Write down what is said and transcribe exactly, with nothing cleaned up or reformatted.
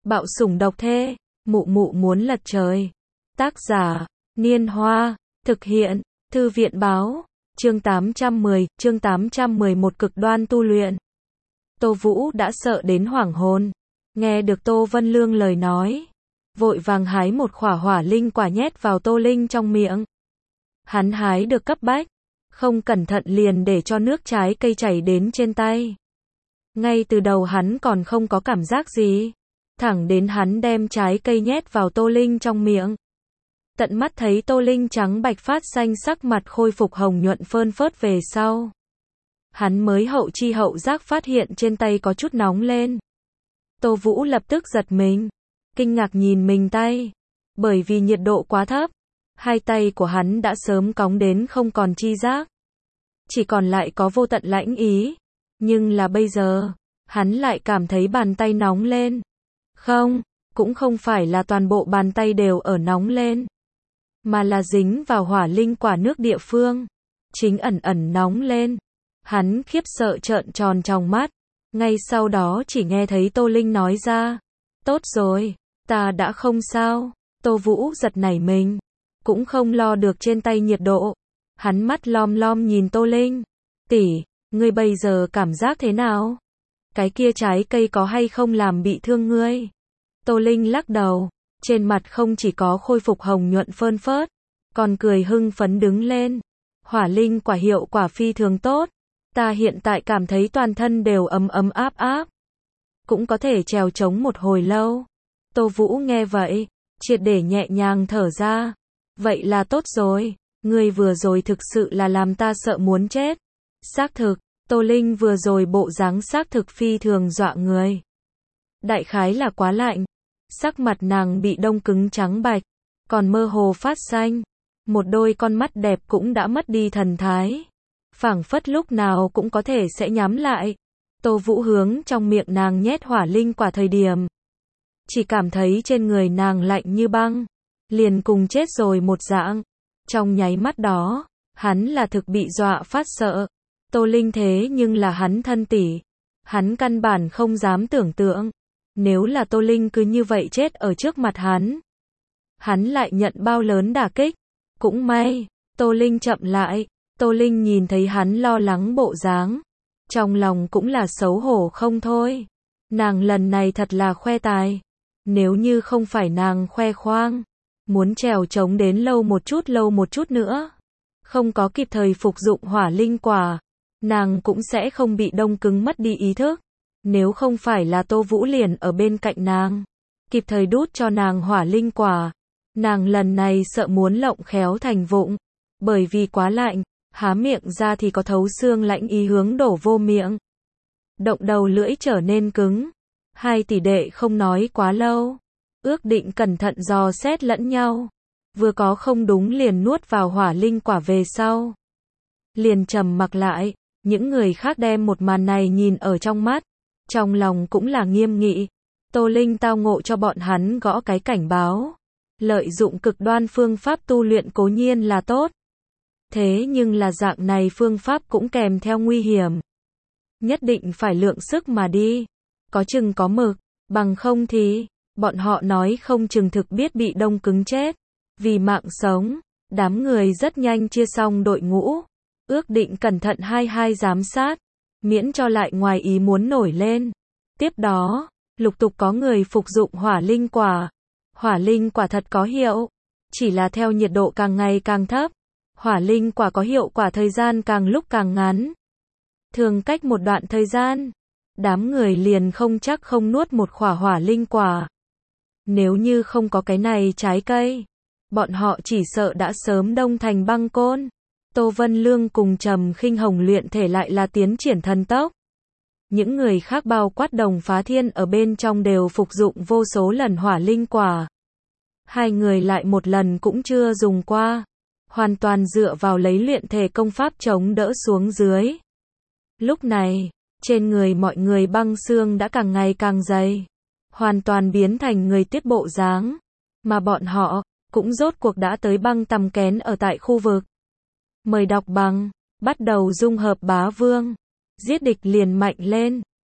Bạo sủng độc thê, mụ mụ muốn lật trời. Tác giả, Niên Hoa, thực hiện, Thư viện Báo, chương tám trăm mười, chương tám trăm mười một cực đoan tu luyện. Tô Vũ đã sợ đến hoảng hồn, nghe được Tô Vân Lương lời nói, vội vàng hái một khỏa hỏa linh quả nhét vào Tô Linh trong miệng. Hắn hái được cấp bách, không cẩn thận liền để cho nước trái cây chảy đến trên tay. Ngay từ đầu hắn còn không có cảm giác gì, thẳng đến hắn đem trái cây nhét vào Tô Linh trong miệng. Tận mắt thấy Tô Linh trắng bạch phát xanh sắc mặt khôi phục hồng nhuận phơn phớt về sau. Hắn mới hậu chi hậu giác phát hiện trên tay có chút nóng lên. Tô Vũ lập tức giật mình, kinh ngạc nhìn mình tay, bởi vì nhiệt độ quá thấp, hai tay của hắn đã sớm cóng đến không còn chi giác, chỉ còn lại có vô tận lãnh ý, nhưng là bây giờ, hắn lại cảm thấy bàn tay nóng lên. Không, cũng không phải là toàn bộ bàn tay đều ở nóng lên, mà là dính vào hỏa linh quả nước địa phương, chính ẩn ẩn nóng lên. Hắn khiếp sợ trợn tròn tròng mắt, ngay sau đó chỉ nghe thấy Tô Linh nói ra, tốt rồi, ta đã không sao. Tô Vũ giật nảy mình, cũng không lo được trên tay nhiệt độ, hắn mắt lom lom nhìn Tô Linh, tỷ, ngươi bây giờ cảm giác thế nào? Cái kia trái cây có hay không làm bị thương ngươi? Tô Linh lắc đầu, trên mặt không chỉ có khôi phục hồng nhuận phơn phớt, còn cười hưng phấn đứng lên. Hỏa linh quả hiệu quả phi thường tốt, ta hiện tại cảm thấy toàn thân đều ấm ấm áp áp, cũng có thể trèo trống một hồi lâu. Tô Vũ nghe vậy, triệt để nhẹ nhàng thở ra. Vậy là tốt rồi, ngươi vừa rồi thực sự là làm ta sợ muốn chết. Xác thực, Tô Linh vừa rồi bộ dáng xác thực phi thường dọa người. Đại khái là quá lạnh, sắc mặt nàng bị đông cứng trắng bạch, còn mơ hồ phát xanh, một đôi con mắt đẹp cũng đã mất đi thần thái, phảng phất lúc nào cũng có thể sẽ nhắm lại. Tô Vũ hướng trong miệng nàng nhét hỏa linh quả thời điểm, chỉ cảm thấy trên người nàng lạnh như băng, liền cùng chết rồi một dạng. Trong nháy mắt đó, hắn là thực bị dọa phát sợ. Tô Linh thế nhưng là hắn thân tỷ, hắn căn bản không dám tưởng tượng, nếu là Tô Linh cứ như vậy chết ở trước mặt hắn, hắn lại nhận bao lớn đả kích. Cũng may, Tô Linh chậm lại. Tô Linh nhìn thấy hắn lo lắng bộ dáng, trong lòng cũng là xấu hổ không thôi. Nàng lần này thật là khoe tài, nếu như không phải nàng khoe khoang, muốn trèo trống đến lâu một chút lâu một chút nữa, không có kịp thời phục dụng hỏa linh quả, nàng cũng sẽ không bị đông cứng mất đi ý thức. Nếu không phải là Tô Vũ liền ở bên cạnh nàng, kịp thời đút cho nàng hỏa linh quả, nàng lần này sợ muốn lộng khéo thành vụng, bởi vì quá lạnh, há miệng ra thì có thấu xương lạnh ý hướng đổ vô miệng. Động đầu lưỡi trở nên cứng. Hai tỷ đệ không nói quá lâu, ước định cẩn thận dò xét lẫn nhau, vừa có không đúng liền nuốt vào hỏa linh quả về sau, liền trầm mặc lại. Những người khác đem một màn này nhìn ở trong mắt, trong lòng cũng là nghiêm nghị. Tô Linh tao ngộ cho bọn hắn gõ cái cảnh báo. Lợi dụng cực đoan phương pháp tu luyện cố nhiên là tốt, thế nhưng là dạng này phương pháp cũng kèm theo nguy hiểm, nhất định phải lượng sức mà đi, có chừng có mực, bằng không thì bọn họ nói không chừng thực biết bị đông cứng chết. Vì mạng sống, đám người rất nhanh chia xong đội ngũ, ước định cẩn thận hai hai giám sát, miễn cho lại ngoài ý muốn nổi lên. Tiếp đó, lục tục có người phục dụng hỏa linh quả. Hỏa linh quả thật có hiệu, chỉ là theo nhiệt độ càng ngày càng thấp, hỏa linh quả có hiệu quả thời gian càng lúc càng ngắn. Thường cách một đoạn thời gian, đám người liền không chắc không nuốt một khỏa hỏa linh quả. Nếu như không có cái này trái cây, bọn họ chỉ sợ đã sớm đông thành băng côn. Tô Vân Lương cùng Trầm Khinh Hồng luyện thể lại là tiến triển thần tốc. Những người khác bao quát Đồng Phá Thiên ở bên trong đều phục dụng vô số lần hỏa linh quả. Hai người lại một lần cũng chưa dùng qua, hoàn toàn dựa vào lấy luyện thể công pháp chống đỡ xuống dưới. Lúc này, trên người mọi người băng xương đã càng ngày càng dày, hoàn toàn biến thành người tiết bộ dáng, mà bọn họ cũng rốt cuộc đã tới băng tầm kén ở tại khu vực. Mời đọc bằng, bắt đầu dung hợp bá vương, giết địch liền mạnh lên.